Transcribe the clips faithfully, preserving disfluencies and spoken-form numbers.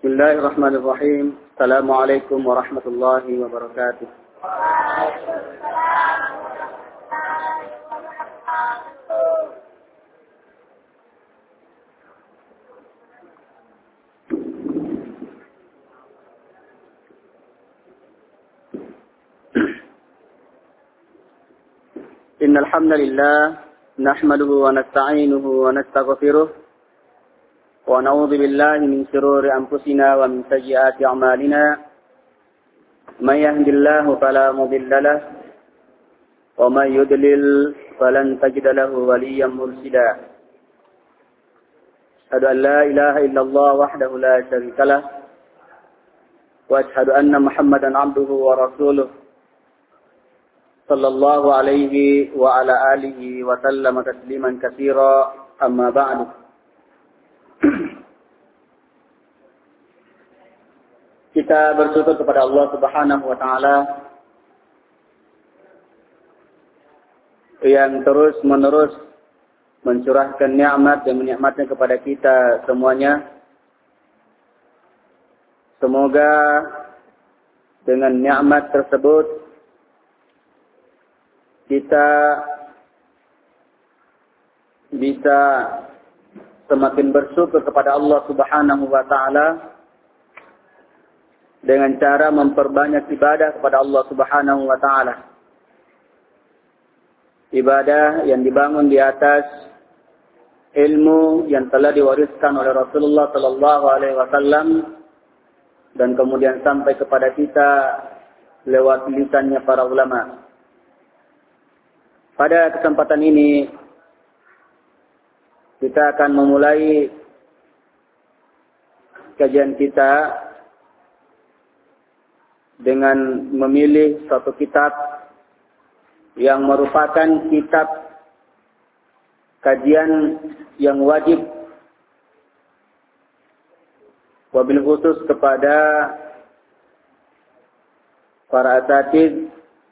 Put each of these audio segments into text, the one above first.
Bismillahirrahmanirrahim. Assalamualaikum warahmatullahi wabarakatuh. Innal hamdalillah nahmaduhu wa nasta'inuhu wa nastaghfiruh wa na'udzu billahi min shururi anfusina wa min sayyiati a'malina. May yahdihillahu fala mudilla lahu wa may yudlil falan tajida lahu waliyyan mursyida. Asyhadu an la ilaha illallah wahdahu la syarika lah wa asyhadu anna Muhammadan 'abduhu wa rasuluh sallallahu alaihi wa ala alihi wa sallama tasliman katsira, amma ba'du. Kita bersyukur kepada Allah Subhanahu wa taala yang terus-menerus mencurahkan nikmat dan menikmatnya kepada kita semuanya. Semoga dengan nikmat tersebut kita bisa semakin bersyukur kepada Allah Subhanahu wa taala dengan cara memperbanyak ibadah kepada Allah Subhanahu wa taala. Ibadah yang dibangun di atas ilmu yang telah diwariskan oleh Rasulullah sallallahu alaihi wasallam dan kemudian sampai kepada kita lewat lisannya para ulama. Pada kesempatan ini kita akan memulai kajian kita dengan memilih suatu kitab yang merupakan kitab kajian yang wajib, wabil khusus kepada para asatidz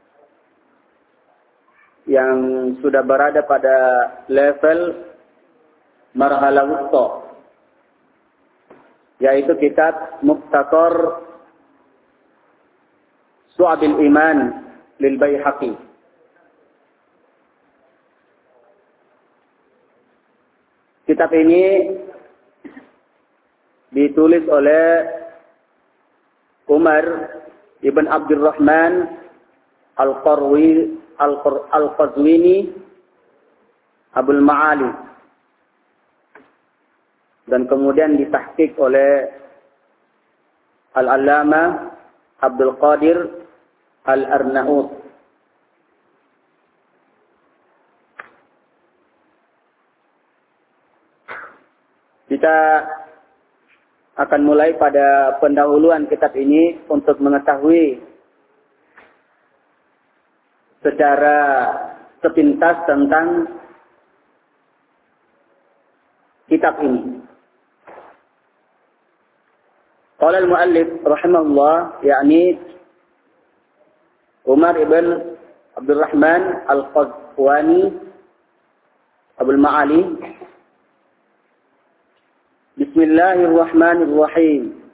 yang sudah berada pada level marhala wusta, yaitu kitab Mukhtasar Syu'abil Iman lil Baihaqi. Kitab ini ditulis oleh Umar ibn Abdurrahman Al-Qarwi Al-Qazwini Abul Ma'ali, dan kemudian ditahqiq oleh Al-Allamah Abdul Qadir Al-Arnaut. Kita akan mulai pada pendahuluan kitab ini untuk mengetahui secara sepintas tentang kitab ini. Qala al-muallif rahimahullah, yakni Umar ibn Abdurrahman Al-Qazwini Abul Ma'ali. Bismillahirrahmanirrahim.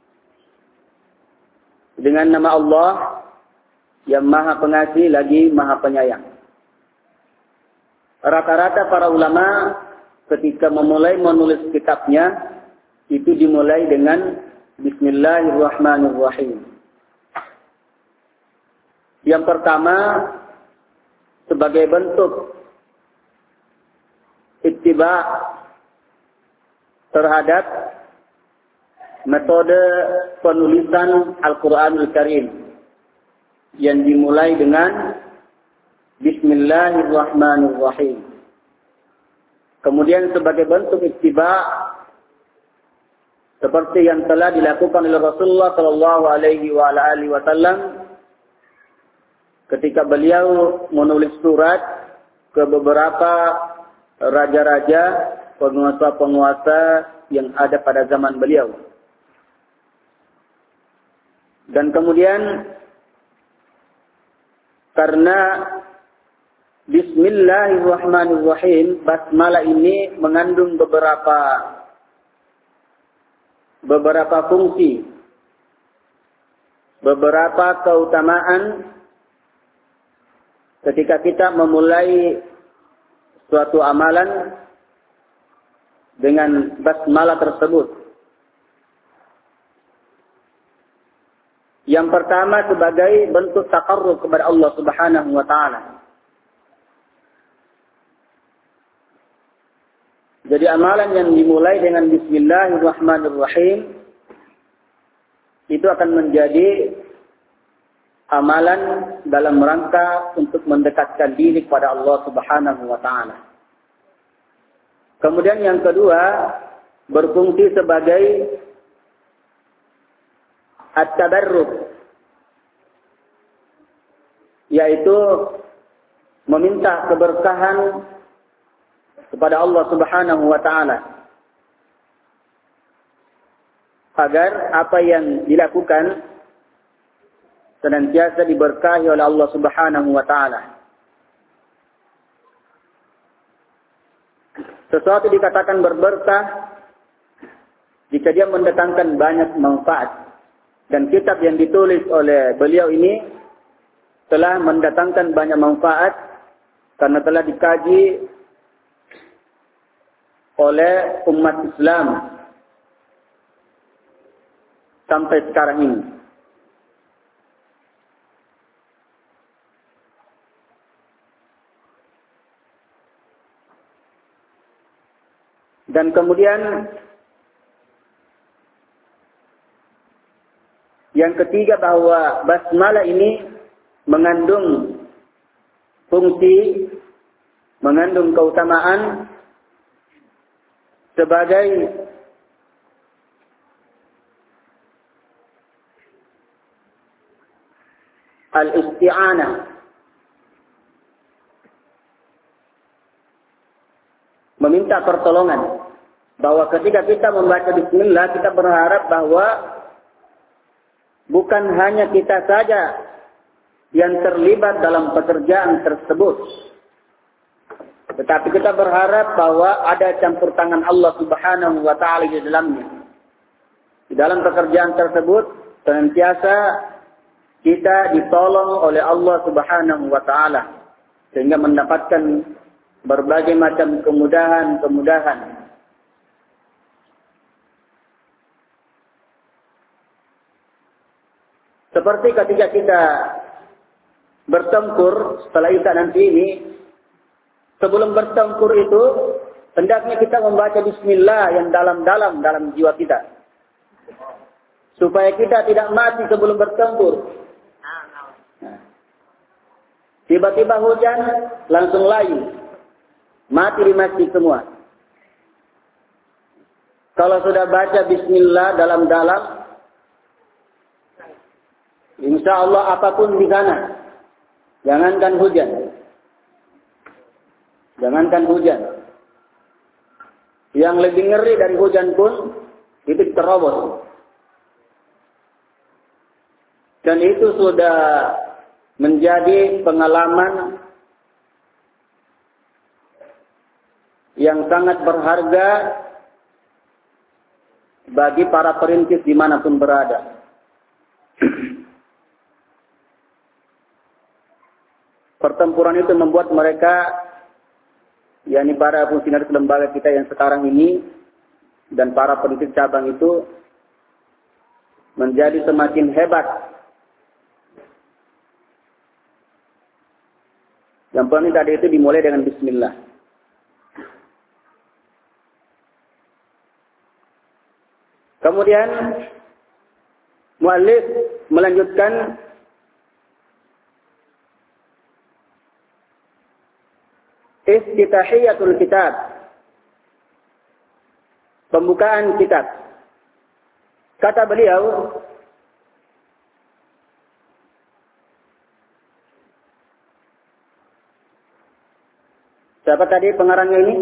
Dengan nama Allah yang Maha Pengasih lagi Maha Penyayang. Rata-rata para ulama ketika memulai menulis kitabnya itu dimulai dengan Bismillahirrahmanirrahim. Yang pertama, sebagai bentuk ittiba terhadap metode penulisan Al-Quranul Karim yang dimulai dengan Bismillahirrahmanirrahim. Kemudian sebagai bentuk ittiba seperti yang telah dilakukan oleh Rasulullah sallallahu alaihi wasallam ketika beliau menulis surat ke beberapa raja-raja, penguasa-penguasa yang ada pada zaman beliau. Dan kemudian karena Bismillahirrahmanirrahim, basmalah ini mengandung beberapa beberapa fungsi, beberapa keutamaan ketika kita memulai suatu amalan dengan basmalah tersebut. Yang pertama sebagai bentuk taqarrub kepada Allah Subhanahu wa taala. Jadi amalan yang dimulai dengan Bismillahirrahmanirrahim itu akan menjadi amalan dalam rangka untuk mendekatkan diri kepada Allah Subhanahu wa taala. Kemudian yang kedua, berfungsi sebagai at-tabarruk, yaitu meminta keberkahan kepada Allah Subhanahu wa taala agar apa yang dilakukan senantiasa diberkahi oleh Allah Subhanahu wa taala. Sesuatu dikatakan berberkah jika dia mendatangkan banyak manfaat. Dan kitab yang ditulis oleh beliau ini telah mendatangkan banyak manfaat karena telah dikaji oleh umat Islam sampai sekarang ini. Dan kemudian yang ketiga, bahwa basmalah ini mengandung fungsi, mengandung keutamaan sebagai al-isti'anah, meminta pertolongan. Bahwa ketika kita membaca bismillah, kita berharap bahwa bukan hanya kita saja yang terlibat dalam pekerjaan tersebut, tetapi kita berharap bahwa ada campur tangan Allah Subhanahu wa taala di dalamnya. Di dalam pekerjaan tersebut senantiasa kita ditolong oleh Allah Subhanahu wa taala sehingga mendapatkan berbagai macam kemudahan-kemudahan. Seperti ketika kita bertempur setelah Isya nanti ini, sebelum bertempur itu hendaknya kita membaca bismillah yang dalam-dalam dalam jiwa kita, supaya kita tidak mati sebelum bertempur. Tiba-tiba hujan, langsung layu, mati di masjid semua. Kalau sudah baca bismillah dalam-dalam, insya Allah apapun di sana, jangankan hujan, jangankan hujan, yang lebih ngeri dari hujan pun itu terobos. Dan itu sudah menjadi pengalaman yang sangat berharga bagi para perintis dimanapun berada. Pertempuran itu membuat mereka, yakni para fungsionaris lembaga kita yang sekarang ini dan para perintis cabang itu menjadi semakin hebat. Yang penting tadi itu dimulai dengan bismillah. Kemudian muallif melanjutkan Iftitahiyatul kitab, pembukaan kitab. Kata beliau, siapa tadi pengarangnya ini?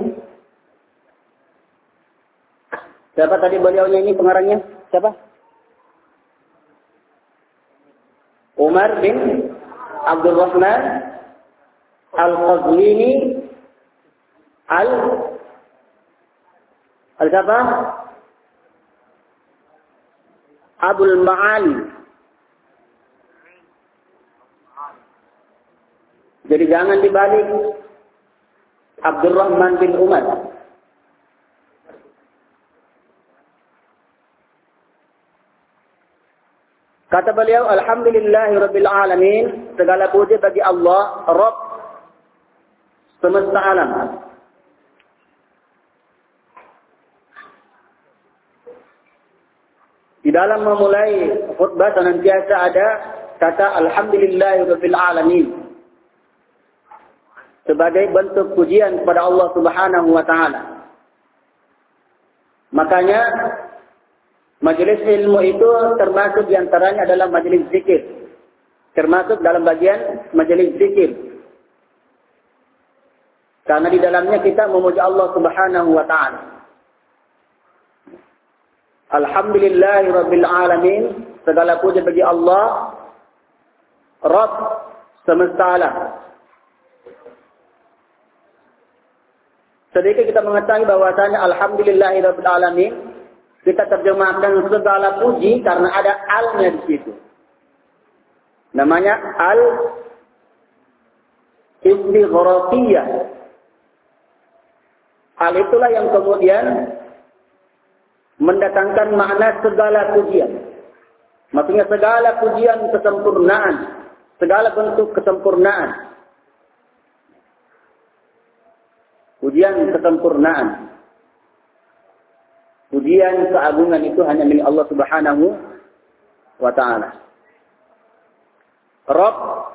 Siapa tadi beliaunya ini pengarangnya? Siapa? Umar bin Abdul Rahman Al-Qazwini Al Al siapa? Abul Ma'ali. Jadi jangan dibalik Abdurrahman bin Umar. Kata beliau, Alhamdulillahirabbil alamin, segala puji bagi Allah, Rabb semesta alam. Di dalam memulai khutbah senantiasa ada kata Alhamdulillahirabbil alamin sebagai bentuk pujian kepada Allah Subhanahu wa taala. Makanya majelis ilmu itu termasuk diantaranya adalah majelis zikir. Termasuk dalam bagian majelis zikir. Karena di dalamnya kita memuji Allah Subhanahu wa ta'ala. Alhamdulillahirabbil alamin, segala puji bagi Allah, Rabb semesta alam. Sedikit kita mengetahui bahwasanya Alhamdulillahirabbil alamin kita terjemahkan segala puji karena ada al-nya di situ. Namanya al-istighraqiyah. Al itulah yang kemudian mendatangkan makna segala pujian. Maksudnya segala pujian kesempurnaan, segala bentuk kesempurnaan. Pujian kesempurnaan. Pujian keagungan itu hanya milik Allah Subhanahu wa ta'ala. Rabb.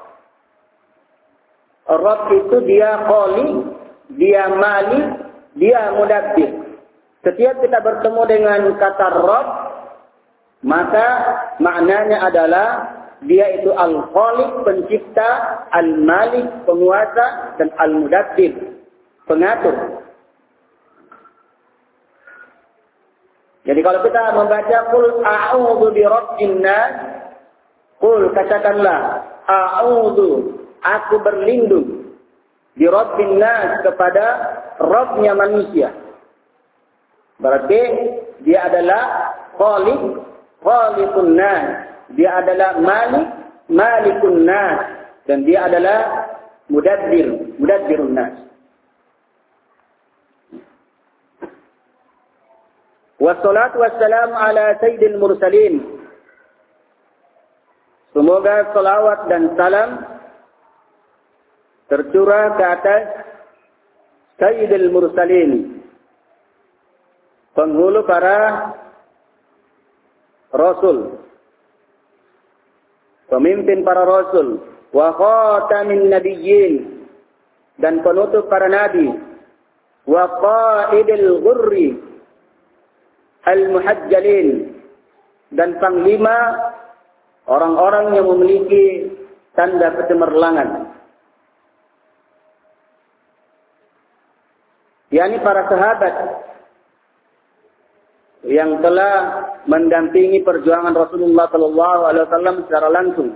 Rabb itu dia Khaliq, dia Malik, dia Mudabbir. Setiap kita bertemu dengan kata Rabb, maka maknanya adalah dia itu Al-Khaliq, pencipta, Al-Malik, penguasa, dan Al-Mudabbir, pengatur. Jadi kalau kita membaca qul a'udzu bi rabbin nas, qul katakanlah a'udzu, aku berlindung bi rabbin nas, kepada Rabbnya manusia. Berarti dia adalah Khaliq, Khaliqun nas, dia adalah Malik, Malikun nas, dan dia adalah Mudabbir, Mudabbirun nas. Wassalatu wassalamu ala sayyidil mursalin. Semoga salawat dan salam tercurah ke atas sayyidil mursalin, penghulu para rasul, pemimpin para rasul, wa khatamin nabiyyin, dan penutup para nabi, wa qaidil ghurri al-muhajjalin, dan panglima orang-orang yang memiliki tanda kecemerlangan, yakni para sahabat yang telah mendampingi perjuangan Rasulullah Sallallahu Alaihi Wasallam secara langsung,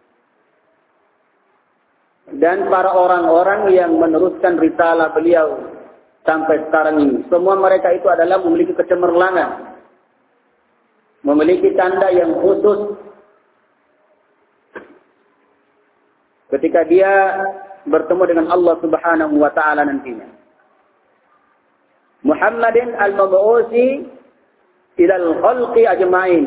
dan para orang-orang yang meneruskan risalah beliau sampai sekarang ini. Semua mereka itu adalah memiliki kecemerlangan, memiliki tanda yang khusus ketika dia bertemu dengan Allah Subhanahu wa taala nantinya. Muhammadin al-mab'usi ilal khalqi ajma'in.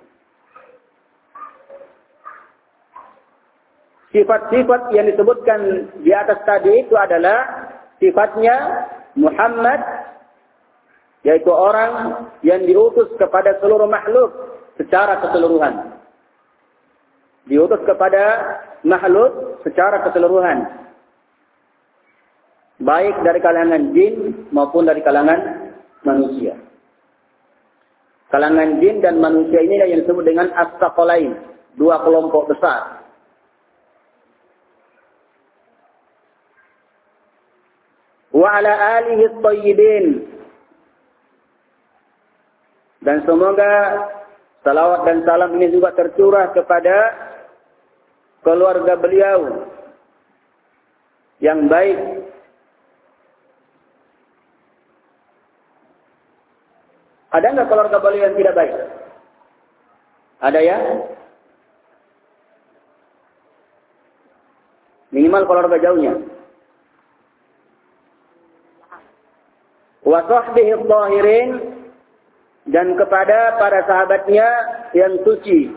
Sifat-sifat yang disebutkan di atas tadi itu adalah sifatnya Muhammad, yaitu orang yang diutus kepada seluruh makhluk secara keseluruhan. Diutus kepada makhluk secara keseluruhan, baik dari kalangan jin maupun dari kalangan manusia. Kalangan jin dan manusia ini yang disebut dengan as-saqalain, dua kelompok besar. Wa ala alihi at-tayyibin, dan semoga salawat dan salam ini juga tercurah kepada keluarga beliau yang baik. Ada enggak keluarga beliau yang tidak baik? Ada ya? Minimal keluarga jauhnya. Wa sahbihi dhahirin, dan kepada para sahabatnya yang suci.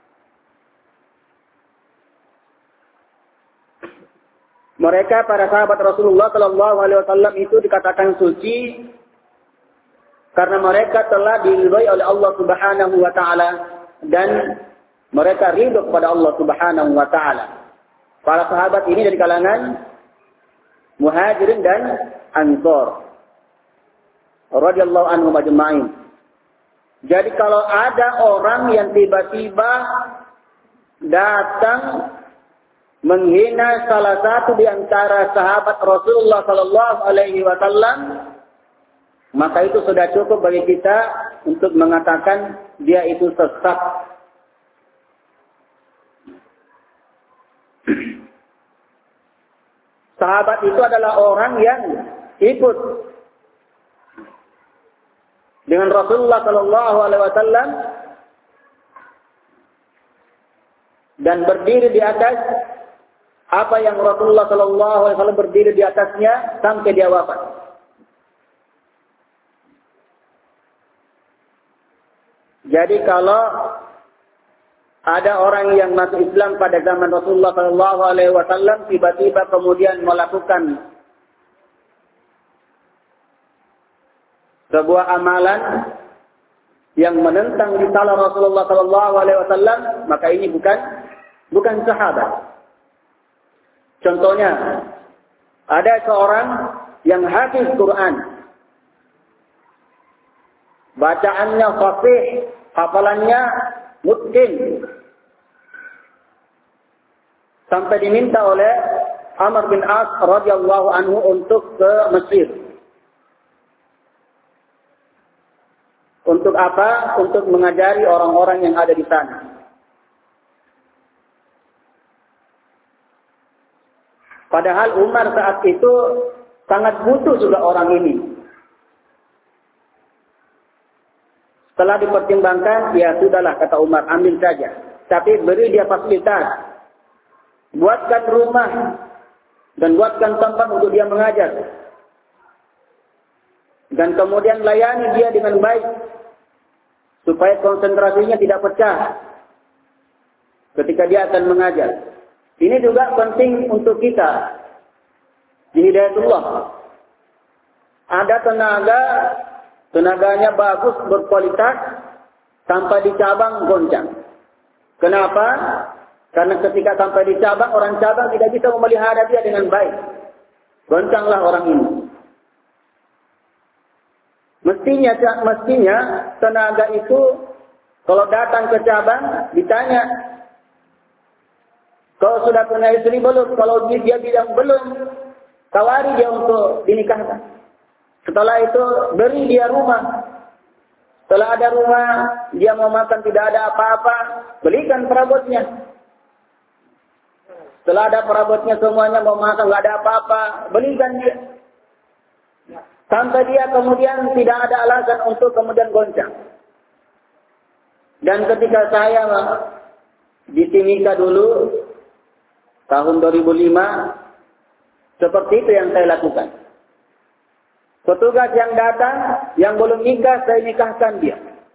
Mereka para sahabat Rasulullah Sallallahu Alaihi Wasallam itu dikatakan suci karena mereka telah diridhai oleh Allah Subhanahu Wa Taala dan mereka ridho kepada Allah Subhanahu Wa Taala. Para sahabat ini dari kalangan Muhajirin dan Ansor radhiyallahu anhum ajma'in. Jadi kalau ada orang yang tiba-tiba datang menghina salah satu di antara sahabat Rasulullah sallallahu alaihi wasallam, maka itu sudah cukup bagi kita untuk mengatakan dia itu sesat. Sahabat itu adalah orang yang ikut dengan Rasulullah sallallahu alaihi wasallam dan berdiri di atas apa yang Rasulullah sallallahu alaihi wasallam berdiri di atasnya sampai dia wafat. Jadi kalau ada orang yang masuk Islam pada zaman Rasulullah sallallahu alaihi wasallam tiba-tiba kemudian melakukan sebuah amalan yang menentang risalah Rasulullah sallallahu alaihi wasallam, maka ini bukan bukan sahabat. Contohnya, ada seorang yang hafiz Quran. Bacaannya fasih, hafalannya mutqin. Sampai diminta oleh Amr bin As radhiyallahu anhu untuk ke Mesir. Untuk apa? Untuk mengajari orang-orang yang ada di sana. Padahal Umar saat itu sangat butuh juga orang ini. Setelah dipertimbangkan, ya sudahlah kata Umar, ambil saja. Tapi beri dia fasilitas. Buatkan rumah dan buatkan tempat untuk dia mengajar. Dan kemudian layani dia dengan baik supaya konsentrasinya tidak pecah ketika dia akan mengajar. Ini juga penting untuk kita di Hidayatullah. Ada tenaga, tenaganya bagus, berkualitas, sampai di cabang goncang. Kenapa? Karena ketika sampai di cabang, orang cabang tidak bisa memelihara dia dengan baik. Goncanglah orang ini. Mestinya, mestinya tenaga itu kalau datang ke cabang ditanya, kalau sudah punya istri belum? Kalau dia bilang belum, tawari dia untuk dinikahkan. Setelah itu beri dia rumah. Setelah ada rumah, dia mau makan tidak ada apa-apa, belikan perabotnya. Setelah ada perabotnya semuanya, mau makan nggak ada apa-apa, belikan dia. Sampai dia kemudian tidak ada alasan untuk kemudian goncang. Dan ketika saya di Timika dulu, tahun dua ribu lima, seperti itu yang saya lakukan. Petugas yang datang, yang belum nikah, saya nikahkan dia.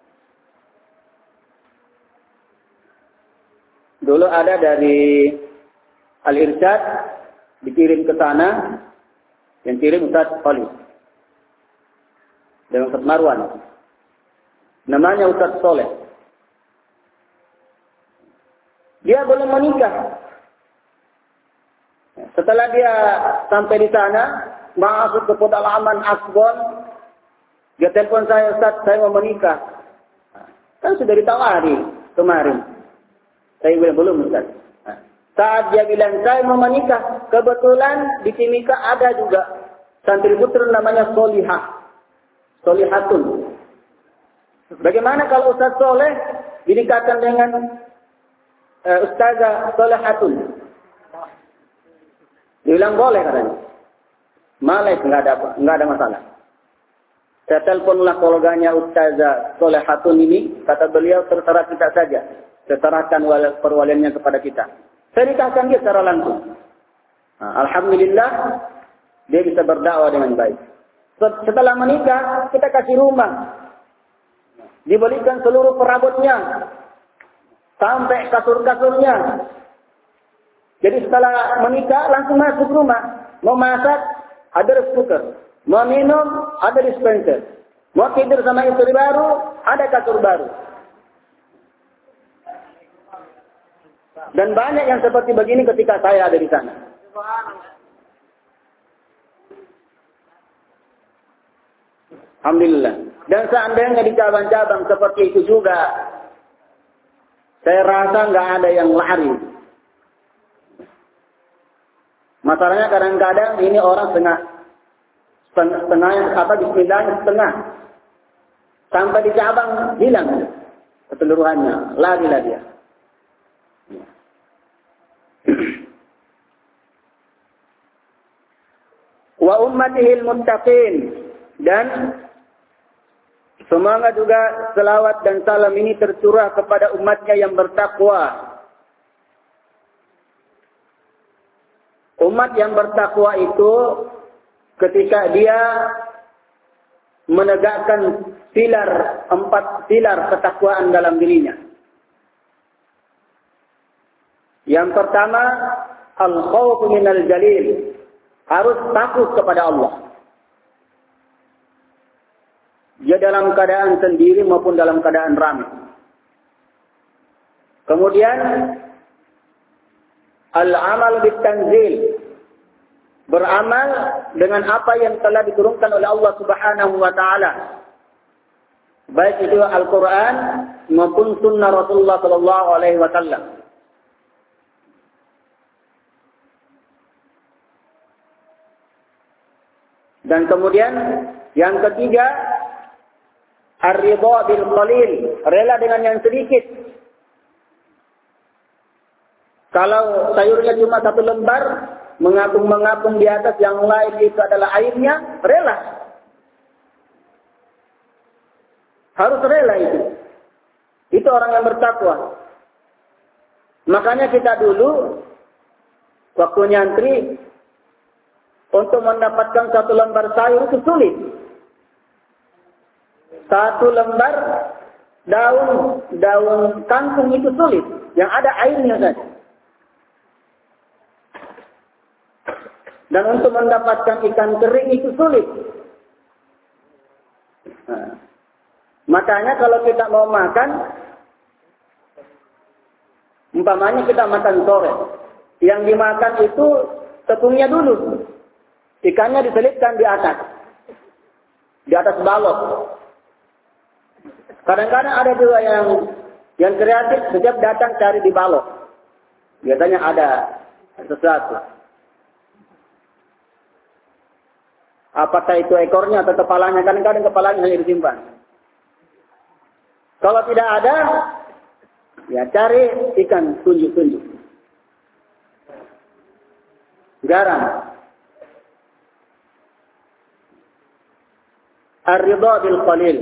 Dulu ada dari Al-Irsyad, dikirim ke sana, yang kirim Ustaz Khalid. Dan Ustaz Marwan. Namanya Ustaz Soleh. Dia belum menikah. Setelah dia sampai di sana, masuk ke pedalaman Asbon, dia telepon saya, Ustaz, saya mau menikah. Kan sudah ditawari kemarin. Saya bilang, belum Ustaz. Saat dia bilang, saya mau menikah, kebetulan di Timika ada juga santri putra namanya Solihah. Solihatun. Bagaimana kalau Ustaz Soleh dinikahkan dengan uh, Ustazah Solihatun? Dia bilang boleh katanya. Malek, nggak ada nggak ada masalah. Saya teleponlah koleganya Ustazah Solehatun ini, kata beliau terserah kita saja, terserahkan perwaliannya kepada kita. Saya nikahkan dia secara langsung. Nah, alhamdulillah dia bisa berdakwah dengan baik. Setelah menikah kita kasih rumah, dibelikan seluruh perabotnya, sampai kasur-kasurnya. Jadi setelah menikah langsung masuk rumah, mau masak ada rice cooker, mau minum ada dispenser, mau tidur sama istri baru ada kasur baru. Dan banyak yang seperti begini ketika saya ada di sana. Alhamdulillah. Dan seandainya di cabang-cabang seperti itu juga, saya rasa nggak ada yang lari. Masalahnya kadang-kadang ini orang setengah, setengah apa bismillahnya setengah, sampai di cabang hilang keseluruhannya, larilah dia. Wa ummatihil muttaqin, dan semoga juga selawat dan salam ini tercurah kepada umatnya yang bertakwa. Umat yang bertakwa itu ketika dia menegakkan pilar, empat pilar ketakwaan dalam dirinya. Yang pertama, al-khawf minal jalil, harus takut kepada Allah. Dia dalam keadaan sendiri maupun dalam keadaan ramai. Kemudian al-amal bit-tanzil, beramal dengan apa yang telah diturunkan oleh Allah Subhanahu wa taala. Baik itu Al-Qur'an maupun sunnah Rasulullah sallallahu alaihi wasallam. Dan kemudian yang ketiga, ar-ridha bil qalil, rela dengan yang sedikit. Kalau sayurnya cuma satu lembar, mengapung-mengapung di atas, yang lain itu adalah airnya, rela. Harus rela itu. Itu orang yang bertakwa. Makanya kita dulu, waktu nyantri, untuk mendapatkan satu lembar sayur itu sulit. Satu lembar daun daun kangkung itu sulit. Yang ada airnya saja. Dan untuk mendapatkan ikan kering itu sulit. Nah, makanya kalau kita mau makan, umpamanya kita makan sore, yang dimakan itu tepungnya dulu, ikannya diselipkan di atas, di atas balok. Kadang-kadang ada juga yang yang kreatif, setiap datang cari di balok, biasanya ada sesuatu. Apakah itu ekornya atau kepalanya? Kadang-kadang kepalanya hanya disimpan. Kalau tidak ada, ya cari ikan tunjuk-tunjuk. Garam. Ar-ridha bil qalil.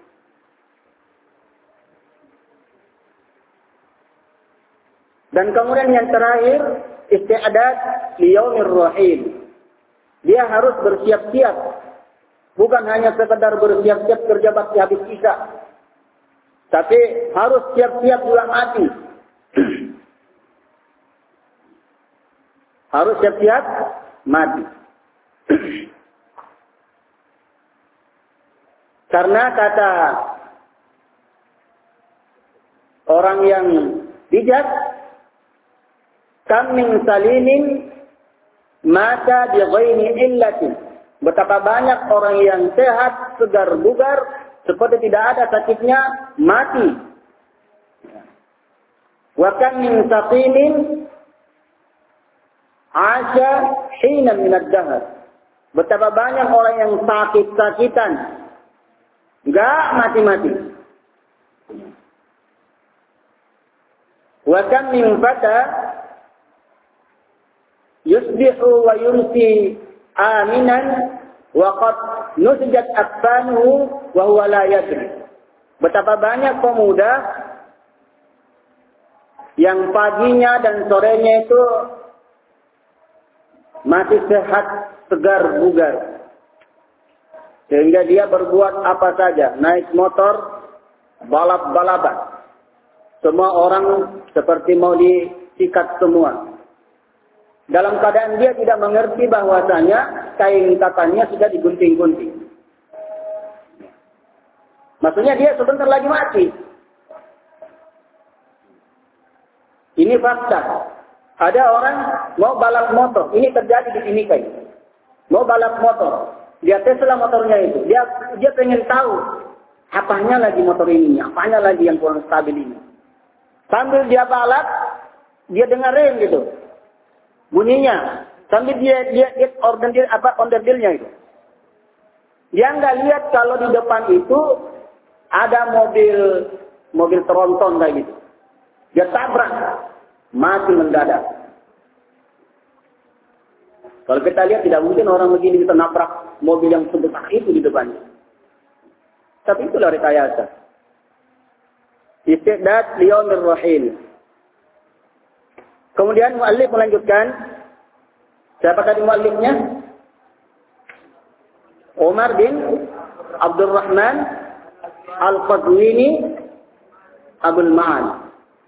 Dan kemudian yang terakhir, isti'dad li yaumir rahim. Dia harus bersiap-siap. Bukan hanya sekedar bersiap-siap kerja bakti habis isya. Tapi harus siap-siap juga mati. Harus siap-siap mati. Karena kata orang yang bijak, kam min salimin mata bi ghairi illatin. Betapa banyak orang yang sehat, segar bugar, seperti tidak ada sakitnya, mati. Wa kam min saqimin asya hina min ad-dahr. Betapa banyak orang yang sakit-sakitan, enggak mati-mati. Wa kam min fata yusbihu wa yumsi aminan wa qad nusijat akfanuhu wa huwa la yadri. Betapa banyak pemuda yang paginya dan sorenya itu masih sehat, segar, bugar. Sehingga dia berbuat apa saja, naik motor, balap-balapan. Semua orang seperti mau disikat semua. Dalam keadaan dia tidak mengerti bahwasanya kain katannya sudah digunting-gunting. Maksudnya dia sebentar lagi mati. Ini fakta. Ada orang mau balap motor. Ini terjadi di sini kayak. Mau balap motor. Dia Tesla motornya itu. Dia dia pengen tahu apanya lagi motor ini, apanya lagi yang kurang stabil ini. Sambil dia balap, dia dengerin gitu bunyinya. Sambil dia dia dia order apa order dealnya itu. Dia nggak lihat kalau di depan itu ada mobil mobil tronton kayak gitu. Dia tabrak, mati mendadak. Kalau kita lihat tidak mungkin orang begini bisa nabrak mobil yang sebesar itu di depannya. Tapi itulah rekayasa. Istiqdat liyaumir rahil. Kemudian muallif melanjutkan. Siapa tadi muallifnya? Umar bin Abdurrahman Al-Qazwini Abul Ma'al.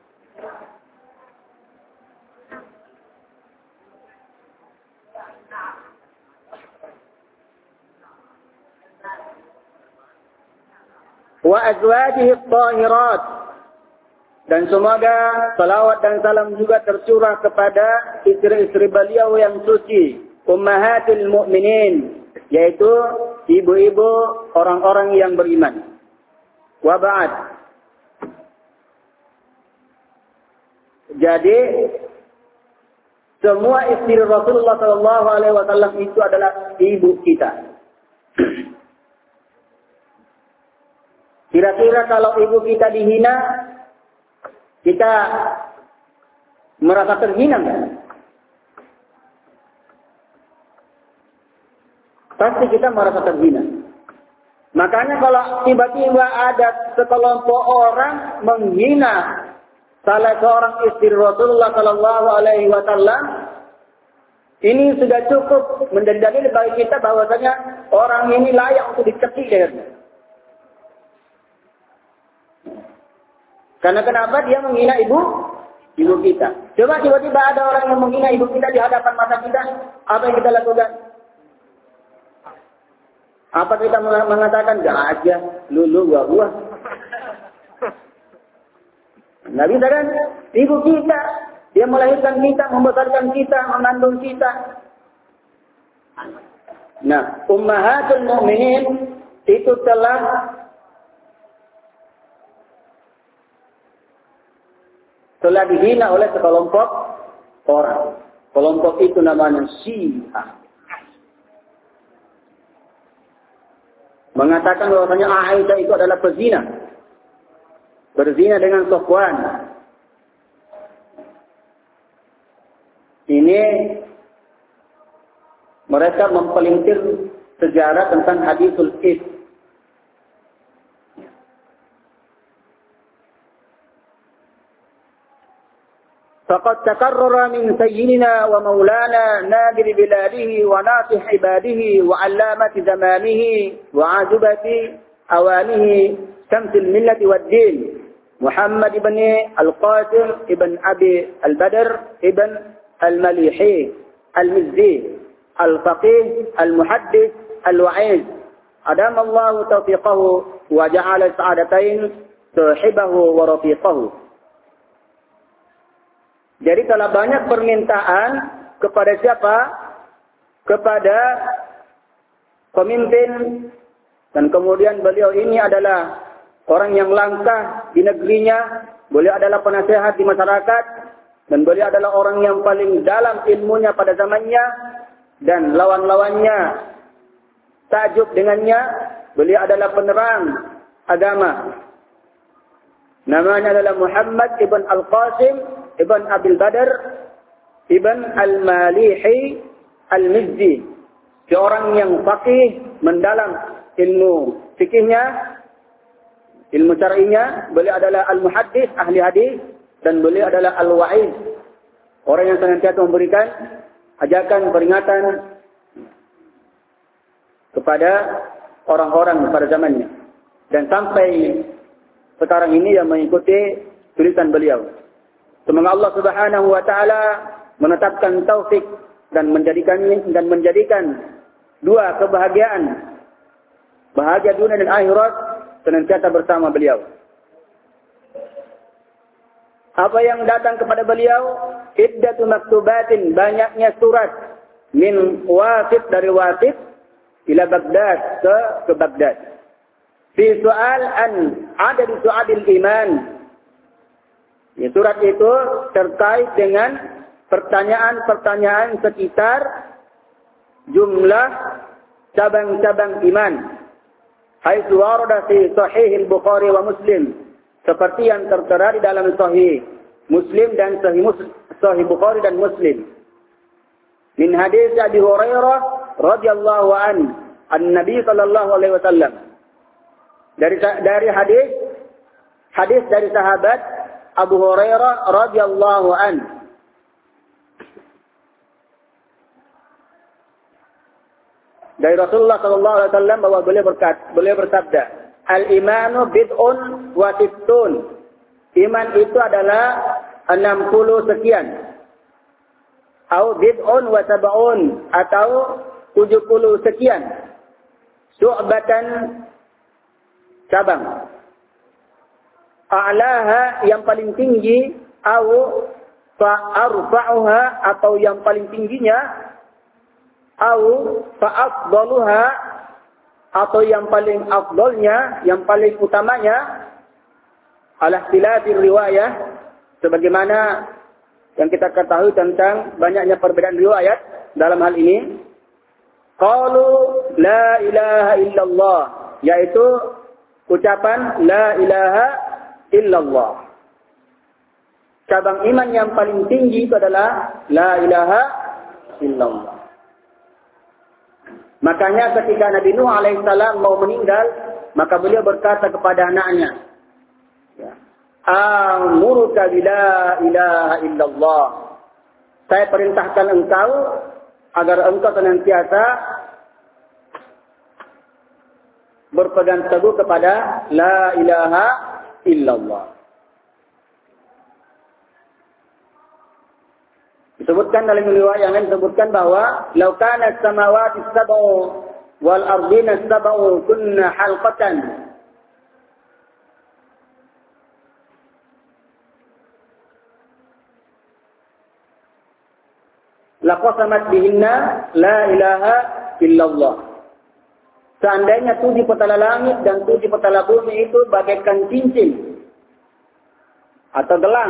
Wa azwajihi at-tahirat. Dan semoga salawat dan salam juga tercurah kepada istri-istri beliau yang suci, ummahatil mu'minin, yaitu ibu-ibu orang-orang yang beriman. Wa ba'd. Jadi semua istri Rasulullah sallallahu alaihi wasallam itu adalah ibu kita. Kira-kira kalau ibu kita dihina, kita merasa terhina kan? Pasti kita merasa terhina. Makanya kalau tiba-tiba ada sekelompok orang menghina salah seorang istri Rasulullah Sallallahu Alaihi Wasallam, ini sudah cukup menjadi dalil bagi kita bahwasanya orang ini layak untuk dicekik lehernya. Karena kenapa dia menghina ibu ibu kita? Coba tiba-tiba ada orang yang menghina ibu kita di hadapan mata kita, apa yang kita lakukan? Apa kita mengatakan gak aja, lulu gua gua? Nggak bisa kan? Ibu kita, dia melahirkan kita, membesarkan kita, mengandung kita. Nah, ummahatul mu'minin itu telah telah dihina oleh sekelompok orang. Kelompok itu namanya Syiah. Mengatakan bahwasanya Aisyah itu adalah pezina. Berzina dengan Sofwan. Ini mereka mempelintir sejarah tentang hadisul ifk. فقد تكرر من سيدنا ومولانا نادر بلاده وناصح عباده وعلامة زمانه وعازبة أوانه شمس الملة والدين محمد بن القاسم ابن أبي البدر ابن المليحي المزي الفقيه المحدث الوعيد أدام الله توفيقه وجعل السعادتين صاحبه ورفيقه. Jadi telah banyak permintaan kepada siapa? Kepada pemimpin, dan kemudian beliau ini adalah orang yang langka di negerinya, beliau adalah penasehat di masyarakat, dan beliau adalah orang yang paling dalam ilmunya pada zamannya, dan lawan-lawannya takjub dengannya. Beliau adalah penerang agama. Namanya adalah Muhammad ibn Al-Qasim Ibn Abil Badr Ibn Al-Malihi Al-Mizzi seorang yang faqih, mendalam ilmu fikihnya, ilmu syar'inya. Beliau adalah al-muhaddis, ahli hadis, dan beliau adalah al-wa'id, orang yang senantiasa memberikan ajakan, peringatan kepada orang-orang pada zamannya. Dan sampai sekarang ini yang mengikuti tulisan beliau. Semoga Allah Subhanahu wa taala menetapkan taufik dan menjadikan dan menjadikan dua kebahagiaan, bahagia dunia dan akhirat, senantiasa bersama beliau. Apa yang datang kepada beliau? Iddatu maktubatin, banyaknya surat min wasit, dari wasit ila Baghdad, ke ke Baghdad. Fi soal an ada di soalil iman. Ya, surat itu terkait dengan pertanyaan-pertanyaan sekitar jumlah cabang-cabang iman. Haitsu warada fi Sahih al-Bukhari wa Muslim, seperti yang tertera di dalam Sahih Muslim dan Sahih Muslim, Sahih Bukhari dan Muslim. Min hadis Abi Hurairah radhiyallahu an an-Nabi sallallahu alaihi wasallam. Dari dari hadis hadis dari sahabat Abu Hurairah radhiyallahu an. Dari Rasulullah sallallahu alaihi wasallam bahwa beliau berkata, beliau bersabda, "Al-imanu bid'un wa sittun." Iman itu adalah enam puluh sekian. Au bid'un wa sab'un, atau tujuh puluh sekian. Syu'batan, cabang. A'laha, yang paling tinggi, au fa'arfa'uha, atau yang paling tingginya, au fa'afdaluha, atau yang paling afdalnya, yang paling utamanya, ala ikhtilafir riwayah, sebagaimana yang kita ketahui tentang banyaknya perbedaan riwayat dalam hal ini. Qalu la ilaha illallah, yaitu ucapan la ilaha illallah. Cabang iman yang paling tinggi itu adalah la ilaha illallah. Makanya ketika Nabi Nuh alaihissalam mau meninggal, maka beliau berkata kepada anaknya, amuruka bila ilaha illallah. Saya perintahkan engkau agar engkau senantiasa berpegang teguh kepada la ilaha illallah. Disebutkan dalam riwayat yang lain, disebutkan bahwa law kana as-samawati as-sab'u wal ardina as-sab'u kunna halqatan, laqasamat bihinna la ilaha illallah. Seandainya tujuh petala langit dan tujuh petala bumi itu bagaikan cincin atau gelang,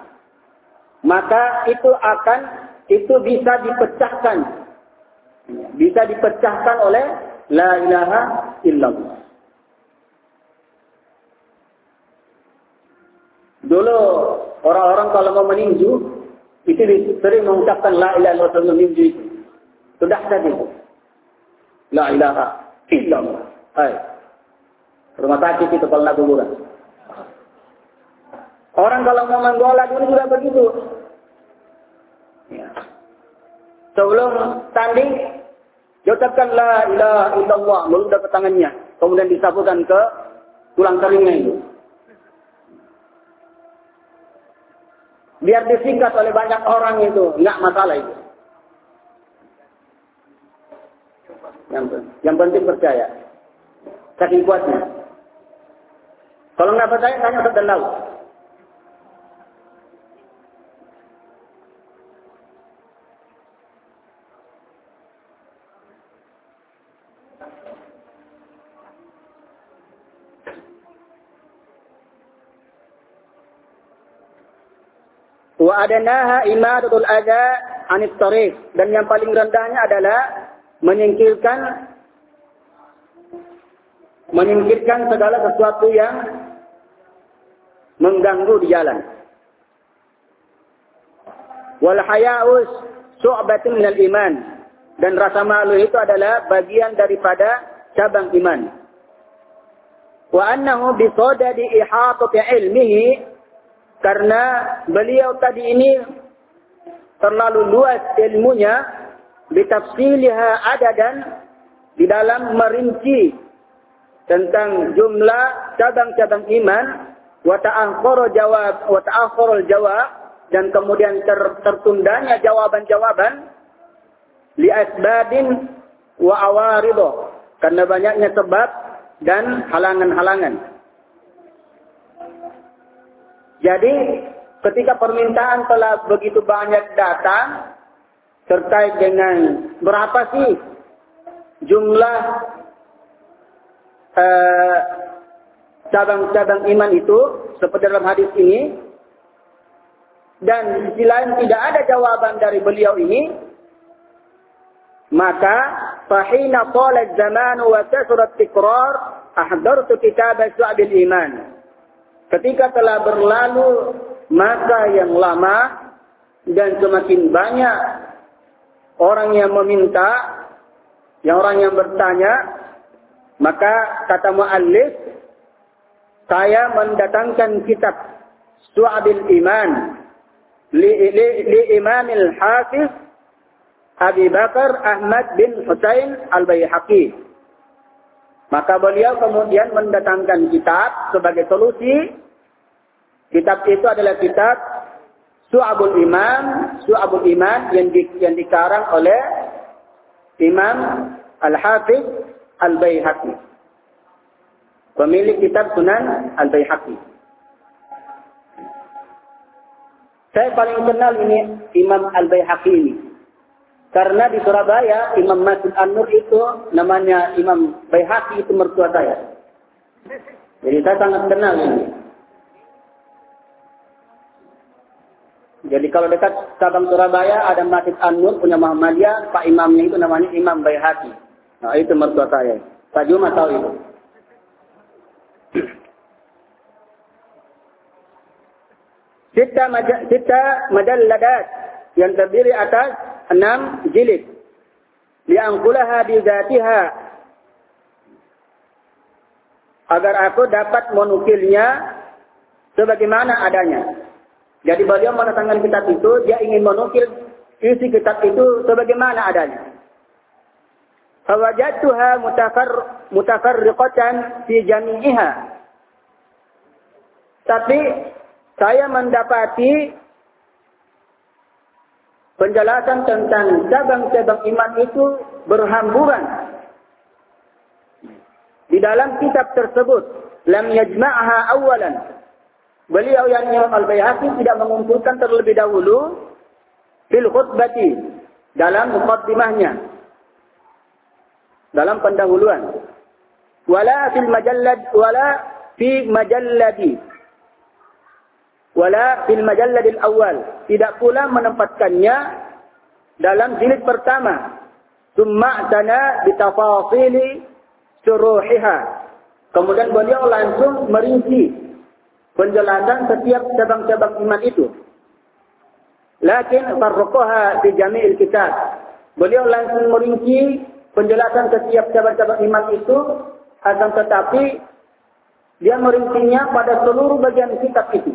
maka itu akan itu bisa dipecahkan, bisa dipecahkan oleh la ilaha illallah. Dulu orang-orang kalau mau meninju itu sering mengucapkan la ilaha illallah sebelum meninju itu. Sudah tadi la ilaha illallah. Hai, rumah sakit itu kalau nak kuburan. Orang kalau mau menggola dulu juga begitu. Ya. Sebelum tanding, diucapkan la ilaha illallah, meludah ke tangannya, kemudian disapukan ke tulang telingnya itu. Biar disingkat oleh banyak orang itu, enggak masalah itu. Yang, yang penting percaya. Saking kuatnya. Kalau enggak percaya, tanya Ustaz Dalau. Wa adanaha imadatul adza anit tariq, dan yang paling rendahnya adalah menyingkirkan menyingkirkan segala sesuatu yang mengganggu di jalan. Wal haya'us syu'batun minal iman, Dan rasa malu itu adalah bagian daripada cabang iman. Wa annahu bisadadi ihatati ilmihi, karena beliau tadi ini terlalu luas ilmunya, bitafsiliha adadan, di dalam merinci tentang jumlah cabang-cabang iman, wa ta'akhkhara jawab wa ta'akhkhara jawab, dan kemudian ter, tertundanya jawaban-jawaban, li asbabin wa awaridh, karena banyaknya sebab dan halangan-halangan. Jadi ketika permintaan telah begitu banyak datang terkait dengan berapa sih jumlah uh, cabang-cabang iman itu, seperti dalam hadis ini, dan di sisi lain tidak ada jawaban dari beliau ini, maka fahina tala zaman wa kasrat tikrar ahdartu kitab Syu'abil Iman. Ketika telah berlalu masa yang lama dan semakin banyak orang yang meminta, yang orang yang bertanya, maka kata muallif, saya mendatangkan kitab Syu'abil Iman li, li, li Imamil Hafiz Abi Bakar Ahmad bin Husain Al-Baihaqi. Maka beliau kemudian mendatangkan kitab sebagai solusi. Kitab itu adalah kitab Syu'abul Iman, Syu'abul Iman yang, di, yang dikarang oleh Imam Al-Hafiz Al-Baihaqi, pemilik kitab Sunan Al-Baihaqi. Saya paling kenal ini Imam Al-Baihaqi ini, karena di Surabaya Imam Masjid An-Nur itu namanya Imam Baihaqi, itu mertua saya. Jadi saya sangat kenal ini. Jadi kalau dekat cabang Surabaya ada Masjid An-Nur punya Muhammadiyah, Pak Imamnya itu namanya Imam Baihaqi. Nah, itu mertua saya. Pak Juma tahu itu. Sita maj- sita majalladat yang terdiri atas enam jilid. Li'anqulaha bizatiha, agar aku dapat menukilnya sebagaimana adanya. Jadi beliau mendatangkan kitab itu, dia ingin menukil isi kitab itu sebagaimana adanya. Fawajadtuha mutafar mutafarriqatan fi jami'iha. Tapi saya mendapati penjelasan tentang cabang-cabang iman itu berhamburan di dalam kitab tersebut. Lam yajma'aha awalan. Beliau yang Imam Al-Baihaqi tidak mengumpulkan terlebih dahulu fil khutbati, dalam muqaddimahnya, dalam pendahuluan. Wala fil majallad wala fi majalladi wala fil majalladil awal, tidak pula menempatkannya dalam jilid pertama. Summa tana bitafasili syuruhiha, kemudian beliau langsung merinci penjelasan setiap cabang-cabang iman itu. Lakin farraqaha fi jami'il kitab, beliau langsung merinci penjelasan setiap cabang-cabang iman itu, akan tetapi dia merincinya pada seluruh bagian kitab itu.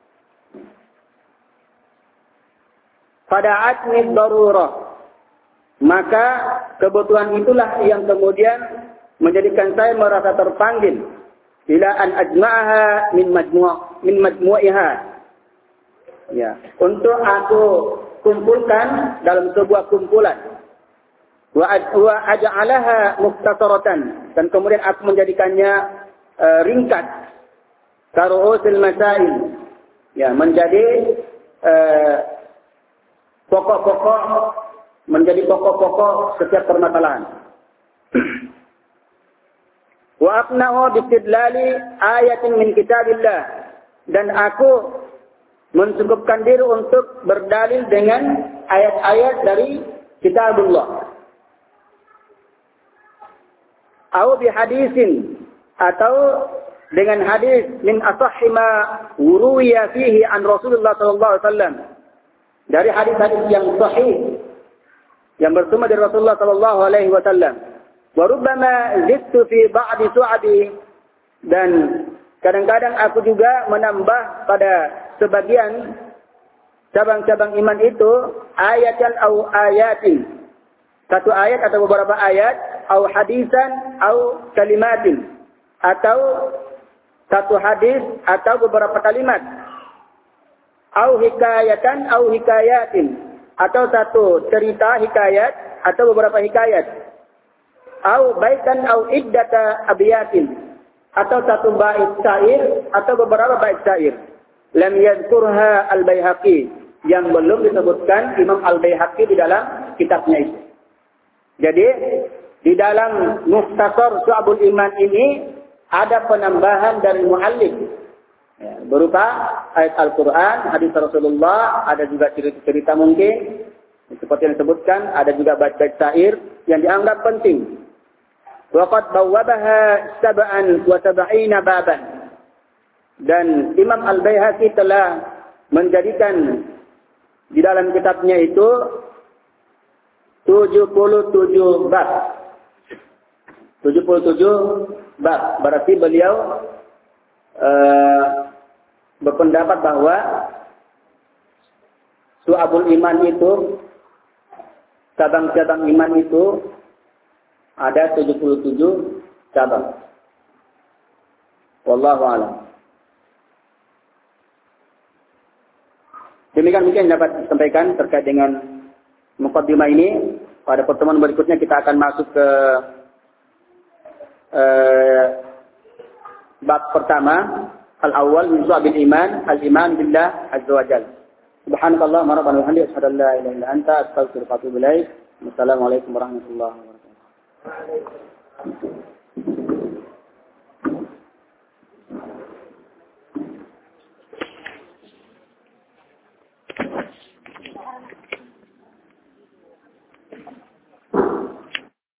Pada atnid darurah, maka kebutuhan itulah yang kemudian menjadikan saya merasa terpanggil ila an ajma'aha min majmu' min majmu'iha, ya, untuk aku kumpulkan dalam sebuah kumpulan. Wa aj'alaha mukhtasaratan, dan kemudian aku menjadikannya uh, ringkas. Karu'usil masail, ya, menjadi uh, pokok-pokok, menjadi pokok-pokok setiap permasalahan. Wa aqna'u bistidlali ayatin min kitabillah, dan aku mencukupkan diri untuk berdalil dengan ayat-ayat dari kitabullah. Au bi hadisin, atau dengan hadis min asahhi ma wuruya fihi an Rasulullah sallallahu alaihi wasallam, dari hadis-hadis yang sahih yang bersumber dari Rasulullah sallallahu alaihi wasallam. Wa rubbama zidtu fi ba'di su'adi, dan kadang-kadang aku juga menambah pada sebagian cabang-cabang iman itu ayatan au ayatin. Satu ayat atau beberapa ayat, au hadisan au kalimatin, atau satu hadis atau beberapa kalimat. Au hikayatan au hikayatin, atau satu cerita hikayat atau beberapa hikayat. Au baitan au iddata abiyatin, atau satu bait syair atau beberapa bait syair. Lam yadhkurha al-Baihaqi, yang belum disebutkan Imam Al-Baihaqi di dalam kitabnya itu. Jadi di dalam Mukhtasar Syu'abul Iman ini ada penambahan dari muallif, ya, berupa ayat Al-Quran, hadis Rasulullah, ada juga cerita-cerita mungkin seperti yang disebutkan, ada juga bait-bait syair yang dianggap penting. Waqad bawwabaha sab'an wa sab'ina baban, dan Imam Al-Baihaqi telah menjadikan di dalam kitabnya itu tujuh puluh tujuh bab. tujuh puluh tujuh bab. Berarti beliau uh, berpendapat bahwa Syu'abul Iman itu, cabang-cabang iman itu ada tujuh puluh tujuh cabang. Wallahu a'lam. Demikian mungkin yang dapat disampaikan terkait dengan muqaddimah ini. Pada pertemuan berikutnya kita akan masuk ke eh, bab pertama, al-awwal min syu'abil iman, al-iman billah azza wa jalla. Subhanakallahumma rabbana wa bihamdika asyhadu an la ilaha illa anta astaghfiruka wa atubu ilaik. Wassalamualaikum warahmatullahi wabarakatuh.